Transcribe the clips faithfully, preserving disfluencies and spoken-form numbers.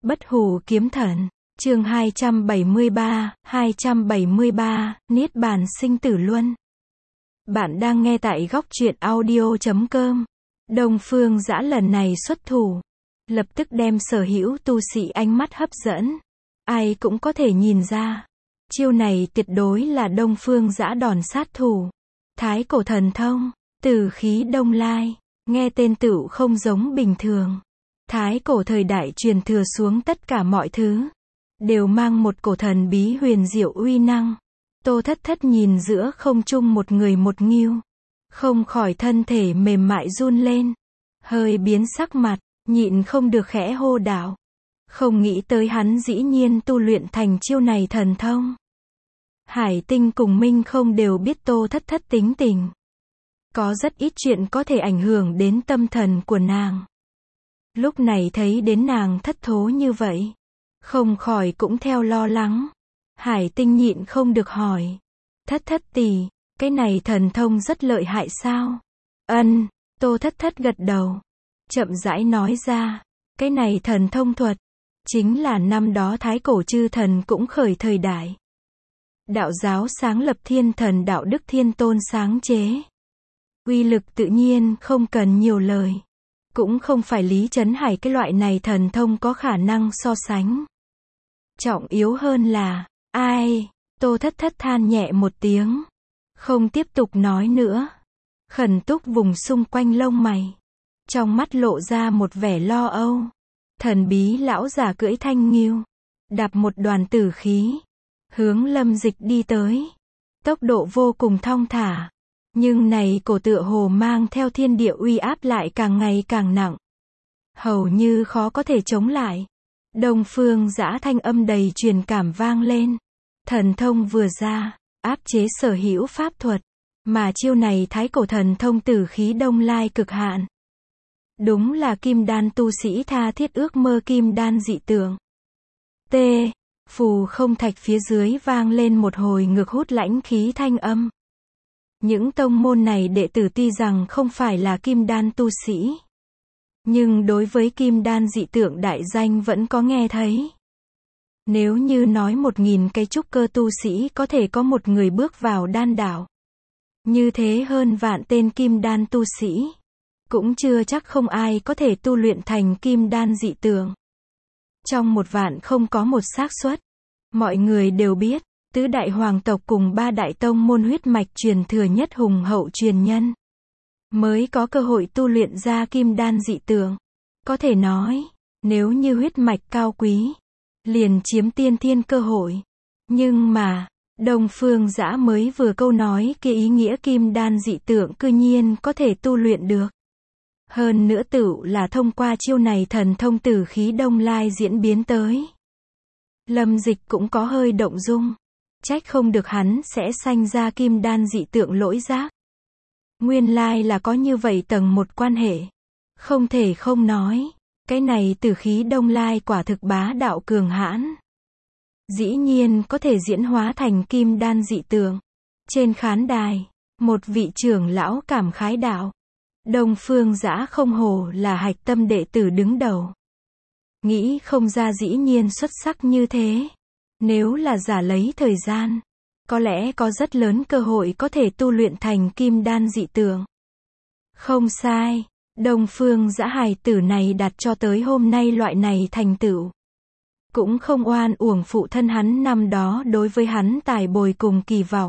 Bất hủ kiếm thần, chương hai trăm bảy mươi ba, hai trăm bảy mươi ba, Niết bàn sinh tử luân. Bạn đang nghe tại góc truyện audio chấm com. Đông Phương Dã lần này xuất thủ, lập tức đem sở hữu tu sĩ ánh mắt hấp dẫn. Ai cũng có thể nhìn ra, chiêu này tuyệt đối là Đông Phương Dã đòn sát thủ. Thái cổ thần thông, tử khí đông lai, nghe tên tựu không giống bình thường. Thái cổ thời đại truyền thừa xuống tất cả mọi thứ, đều mang một cổ thần bí huyền diệu uy năng. Tô Thất Thất nhìn giữa không trung một người một ngưu, không khỏi thân thể mềm mại run lên, hơi biến sắc mặt, nhịn không được khẽ hô đạo. Không nghĩ tới hắn dĩ nhiên tu luyện thành chiêu này thần thông. Hải Tinh cùng Minh không đều biết Tô Thất Thất tính tình. Có rất ít chuyện có thể ảnh hưởng đến tâm thần của nàng. Lúc này thấy đến nàng thất thố như vậy, không khỏi cũng theo lo lắng. Hải Tinh nhịn không được hỏi. Thất Thất tỷ, cái này thần thông rất lợi hại sao? Ân, Tô Thất Thất gật đầu. Chậm rãi nói ra, cái này thần thông thuật, chính là năm đó thái cổ chư thần cũng khởi thời đại. Đạo giáo sáng lập thiên thần đạo đức thiên tôn sáng chế. Uy lực tự nhiên không cần nhiều lời. Cũng không phải Lý Trấn Hải cái loại này thần thông có khả năng so sánh. Trọng yếu hơn là, ai? Tô Thất Thất than nhẹ một tiếng, không tiếp tục nói nữa. Khẩn túc vùng xung quanh lông mày, trong mắt lộ ra một vẻ lo âu. Thần bí lão giả cưỡi thanh ngưu, đạp một đoàn tử khí, hướng Lâm Dịch đi tới. Tốc độ vô cùng thong thả, nhưng này cổ tựa hồ mang theo thiên địa uy áp lại càng ngày càng nặng, hầu như khó có thể chống lại. Đông Phương Dã thanh âm đầy truyền cảm vang lên. Thần thông vừa ra, áp chế sở hữu pháp thuật, mà chiêu này thái cổ thần thông tử khí đông lai cực hạn. Đúng là kim đan tu sĩ tha thiết ước mơ kim đan dị tượng. T. Phù không thạch phía dưới vang lên một hồi ngược hút lãnh khí thanh âm. Những tông môn này đệ tử tuy rằng không phải là kim đan tu sĩ, nhưng đối với kim đan dị tượng đại danh vẫn có nghe thấy. Nếu như nói một nghìn cái trúc cơ tu sĩ có thể có một người bước vào đan đạo, như thế hơn vạn tên kim đan tu sĩ, cũng chưa chắc không ai có thể tu luyện thành kim đan dị tượng. Trong một vạn không có một xác suất. Mọi người đều biết, tứ đại hoàng tộc cùng ba đại tông môn huyết mạch truyền thừa nhất hùng hậu truyền nhân, mới có cơ hội tu luyện ra kim đan dị tượng. Có thể nói, nếu như huyết mạch cao quý, liền chiếm tiên thiên cơ hội. Nhưng mà, Đông Phương Dã mới vừa câu nói kia ý nghĩa kim đan dị tượng cư nhiên có thể tu luyện được. Hơn nữa tựu là thông qua chiêu này thần thông tử khí đông lai diễn biến tới. Lâm Dịch cũng có hơi động dung. Trách không được hắn sẽ sanh ra kim đan dị tượng lỗi giác. Nguyên lai là có như vậy tầng một quan hệ. Không thể không nói, cái này tử khí đông lai quả thực bá đạo cường hãn. Dĩ nhiên có thể diễn hóa thành kim đan dị tượng. Trên khán đài, một vị trưởng lão cảm khái đạo. Đông Phương Dã không hổ là hạch tâm đệ tử đứng đầu. Nghĩ không ra dĩ nhiên xuất sắc như thế. Nếu là giả lấy thời gian, có lẽ có rất lớn cơ hội có thể tu luyện thành kim đan dị tượng. Không sai, Đông Phương Dã hài tử này đặt cho tới hôm nay loại này thành tựu. Cũng không oan uổng phụ thân hắn năm đó đối với hắn tài bồi cùng kỳ vọng.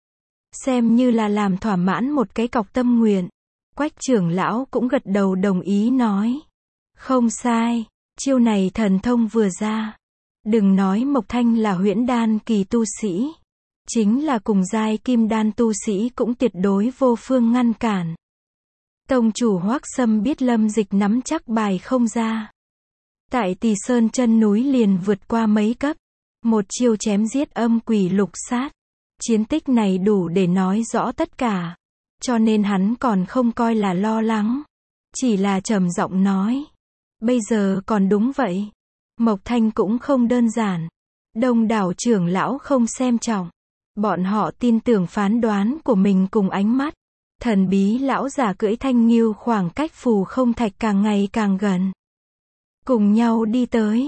Xem như là làm thỏa mãn một cái cọc tâm nguyện. Quách trưởng lão cũng gật đầu đồng ý nói. Không sai, chiêu này thần thông vừa ra. Đừng nói Mộc Thanh là huyễn đan kỳ tu sĩ. Chính là cùng giai kim đan tu sĩ cũng tuyệt đối vô phương ngăn cản. Tông chủ Hoắc Sâm biết Lâm Dịch nắm chắc bài không ra. Tại Tỳ Sơn chân núi liền vượt qua mấy cấp. Một chiêu chém giết âm quỷ lục sát. Chiến tích này đủ để nói rõ tất cả. Cho nên hắn còn không coi là lo lắng. Chỉ là trầm giọng nói. Bây giờ còn đúng vậy. Mộc Thanh cũng không đơn giản. Đông đảo trưởng lão không xem trọng. Bọn họ tin tưởng phán đoán của mình cùng ánh mắt. Thần bí lão giả cưỡi thanh ngưu khoảng cách phù không thạch càng ngày càng gần. Cùng nhau đi tới.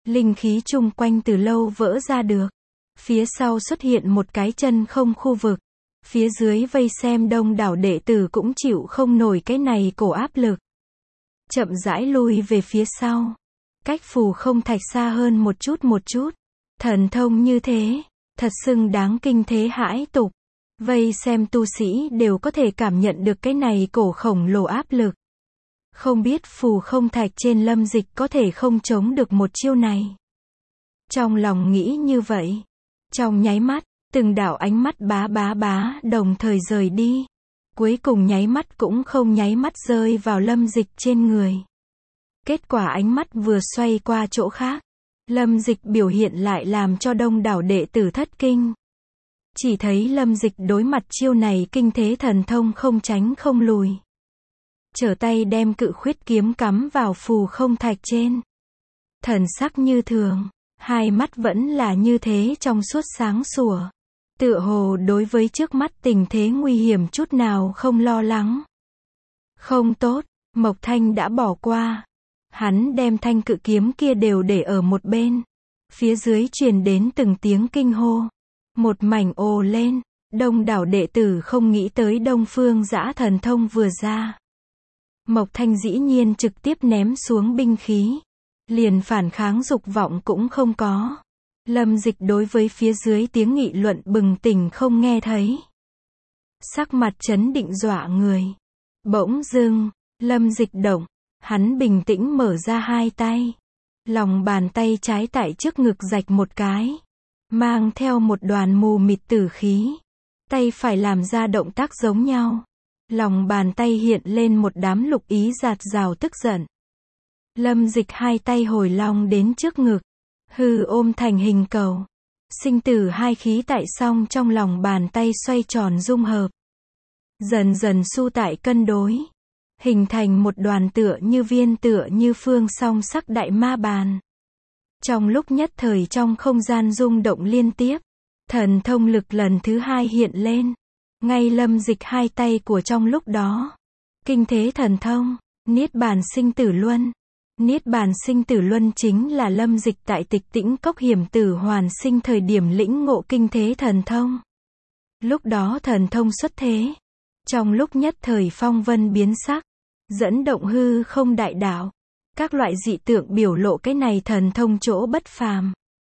Linh khí chung quanh từ lâu vỡ ra được. Phía sau xuất hiện một cái chân không khu vực. Phía dưới vây xem đông đảo đệ tử cũng chịu không nổi cái này cổ áp lực. Chậm rãi lui về phía sau. Cách phù không thạch xa hơn một chút một chút. Thần thông như thế, thật xưng đáng kinh thế hãi tục. Vây xem tu sĩ đều có thể cảm nhận được cái này cổ khổng lồ áp lực. Không biết phù không thạch trên Lâm Dịch có thể không chống được một chiêu này. Trong lòng nghĩ như vậy. Trong nháy mắt, từng đạo ánh mắt bá bá bá đồng thời rời đi. Cuối cùng nháy mắt cũng không nháy mắt rơi vào Lâm Dịch trên người. Kết quả ánh mắt vừa xoay qua chỗ khác. Lâm Dịch biểu hiện lại làm cho đông đảo đệ tử thất kinh. Chỉ thấy Lâm Dịch đối mặt chiêu này kinh thế thần thông không tránh không lùi. Trở tay đem cự khuyết kiếm cắm vào phù không thạch trên. Thần sắc như thường, hai mắt vẫn là như thế trong suốt sáng sủa. Tựa hồ đối với trước mắt tình thế nguy hiểm chút nào không lo lắng. Không tốt, Mộc Thanh đã bỏ qua. Hắn đem thanh cự kiếm kia đều để ở một bên. Phía dưới truyền đến từng tiếng kinh hô. Một mảnh ồ lên, đông đảo đệ tử không nghĩ tới Đông Phương Dã thần thông vừa ra. Mộc Thanh dĩ nhiên trực tiếp ném xuống binh khí. Liền phản kháng dục vọng cũng không có. Lâm Dịch đối với phía dưới tiếng nghị luận bừng tỉnh không nghe thấy. Sắc mặt chấn định dọa người. Bỗng dưng, Lâm Dịch động. Hắn bình tĩnh mở ra hai tay. Lòng bàn tay trái tại trước ngực rạch một cái. Mang theo một đoàn mù mịt tử khí. Tay phải làm ra động tác giống nhau. Lòng bàn tay hiện lên một đám lục ý giạt rào tức giận. Lâm Dịch hai tay hồi long đến trước ngực. Hư ôm thành hình cầu. Sinh tử hai khí tại song trong lòng bàn tay xoay tròn dung hợp. Dần dần su tại cân đối. Hình thành một đoàn tựa như viên tựa như phương song sắc đại ma bàn. Trong lúc nhất thời trong không gian rung động liên tiếp. Thần thông lực lần thứ hai hiện lên. Ngay Lâm Dịch hai tay của trong lúc đó. Kinh thế thần thông, Niết Bàn Sinh Tử Luân. Niết Bàn Sinh Tử Luân chính là Lâm Dịch tại Tịch Tĩnh Cốc hiểm tử hoàn sinh thời điểm lĩnh ngộ kinh thế thần thông. Lúc đó thần thông xuất thế. Trong lúc nhất thời phong vân biến sắc. Dẫn động hư không đại đạo. Các loại dị tượng biểu lộ cái này thần thông chỗ bất phàm.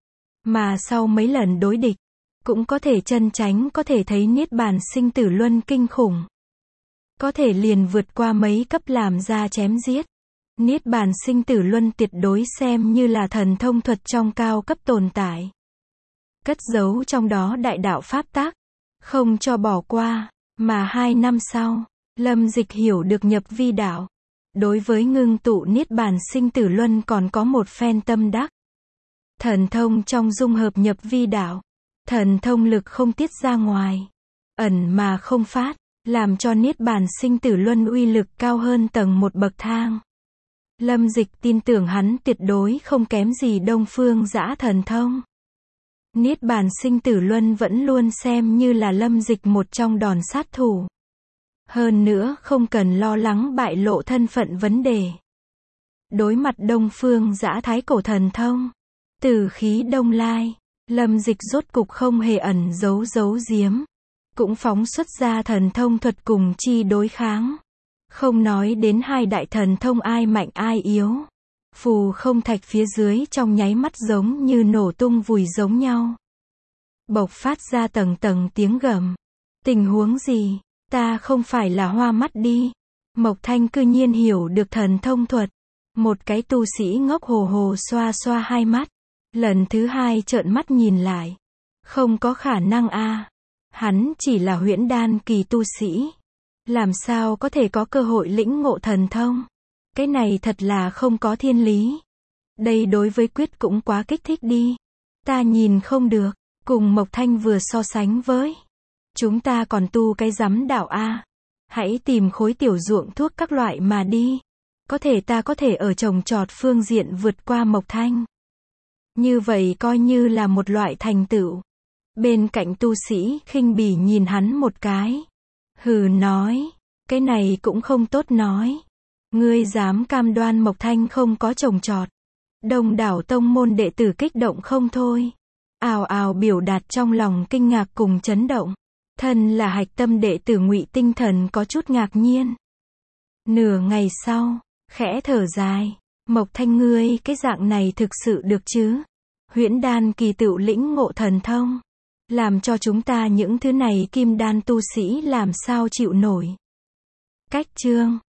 Mà sau mấy lần đối địch, cũng có thể chân tránh có thể thấy Niết Bàn Sinh Tử Luân kinh khủng. Có thể liền vượt qua mấy cấp làm ra chém giết. Niết Bàn Sinh Tử Luân tuyệt đối xem như là thần thông thuật trong cao cấp tồn tại. Cất giấu trong đó đại đạo pháp tác. Không cho bỏ qua. Mà hai năm sau, Lâm Dịch hiểu được nhập vi đạo. Đối với ngưng tụ Niết Bàn Sinh Tử Luân còn có một phen tâm đắc. Thần thông trong dung hợp nhập vi đạo. Thần thông lực không tiết ra ngoài. Ẩn mà không phát. Làm cho Niết Bàn Sinh Tử Luân uy lực cao hơn tầng một bậc thang. Lâm Dịch tin tưởng hắn tuyệt đối không kém gì Đông Phương Dã thần thông. Niết Bàn Sinh Tử Luân vẫn luôn xem như là Lâm Dịch một trong đòn sát thủ. Hơn nữa không cần lo lắng bại lộ thân phận vấn đề. Đối mặt Đông Phương Dã thái cổ thần thông. Tử khí đông lai. Lâm Dịch rốt cục không hề ẩn giấu giấu giếm. Cũng phóng xuất ra thần thông thuật cùng chi đối kháng. Không nói đến hai đại thần thông ai mạnh ai yếu. Phù không thạch phía dưới trong nháy mắt giống như nổ tung vùi giống nhau. Bộc phát ra tầng tầng tiếng gầm. Tình huống gì? Ta không phải là hoa mắt đi. Mộc Thanh cư nhiên hiểu được thần thông thuật. Một cái tu sĩ ngốc hồ hồ xoa xoa hai mắt. Lần thứ hai trợn mắt nhìn lại. Không có khả năng a. Hắn chỉ là huyễn đan kỳ tu sĩ. Làm sao có thể có cơ hội lĩnh ngộ thần thông? Cái này thật là không có thiên lý. Đây đối với quyết cũng quá kích thích đi. Ta nhìn không được. Cùng Mộc Thanh vừa so sánh với. Chúng ta còn tu cái rắm đạo a. Hãy tìm khối tiểu ruộng thuốc các loại mà đi. Có thể ta có thể ở trồng trọt phương diện vượt qua Mộc Thanh. Như vậy coi như là một loại thành tựu. Bên cạnh tu sĩ khinh bỉ nhìn hắn một cái. Hừ nói. Cái này cũng không tốt nói. Ngươi dám cam đoan Mộc Thanh không có trồng trọt. Đông đảo tông môn đệ tử kích động không thôi. Ào ào biểu đạt trong lòng kinh ngạc cùng chấn động. Thân là hạch tâm đệ tử Ngụy Tinh Thần có chút ngạc nhiên. Nửa ngày sau, khẽ thở dài. Mộc Thanh ngươi cái dạng này thực sự được chứ? Huyễn đan kỳ tựu lĩnh ngộ thần thông. Làm cho chúng ta những thứ này kim đan tu sĩ làm sao chịu nổi. Cách chương